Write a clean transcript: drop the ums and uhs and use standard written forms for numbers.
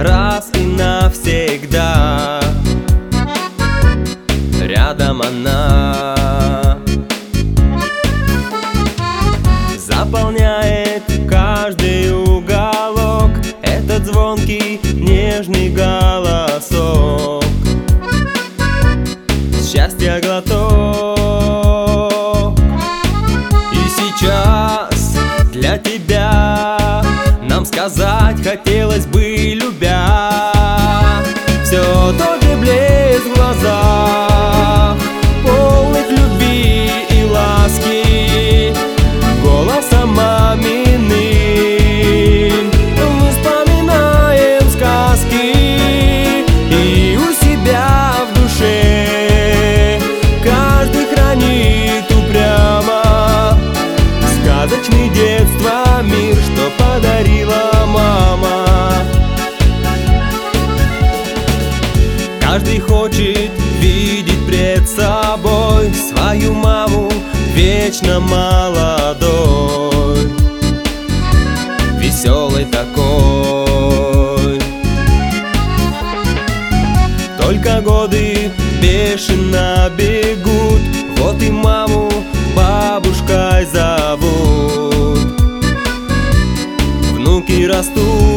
раз и навсегда. Рядом она заполняет каждый уголок, этот звонкий нежный голосок. Счастья глоток. И сейчас для тебя нам сказать хотелось бы, любя. Все тот же блеск в глазах, полных любви и ласки, голосом маминым мы вспоминаем сказки. И у себя в душе каждый хранит упрямо сказочный детства мир, что подарила мама. Каждый хочет видеть пред собой свою маму вечно молодой, веселой такой. Только годы бешено бегут, вот и маму бабушкой зовут. Внуки растут,